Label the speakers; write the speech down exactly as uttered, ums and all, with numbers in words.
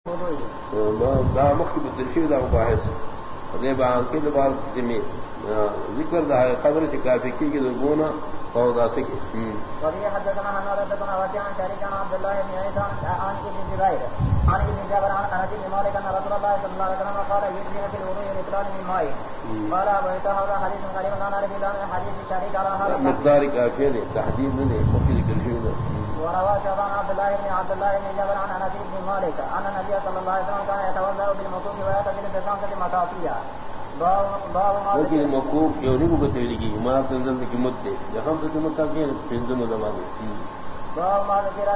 Speaker 1: دا مخکې تشریح دا مباحث دې باندې کې د بار دې ذکر دا قدر چې کافي کېږي د ګونه او دا سکه
Speaker 2: وهي حدثنا عن حدثنا وكيع عن شريك عن عبد الله بن عيسى عن ابن جبير عن ابن جابر عن انس بن مالك ان رسول الله صلى الله عليه وسلم قال يجزي في الوضوء رجلان من ماء قال ابو عيسى هذا حديث غريب لا نعرف الا من حديث شريك على هذا
Speaker 1: مقدار كافي نے تحديد نہیں مفيد كل
Speaker 2: وروى شعبان عبد الله بن عبد الله بن جابر عن انس بن مالك ان النبي صلى الله عليه وسلم كان يتوضا بالمكوك ويعتزل بخمسه مكاسيه
Speaker 1: لیکن مکوف کیوں نہیں کو بتائی گی ماں تنزل کی مدت ہے جہاں سے مکہ کے پنجم زمانے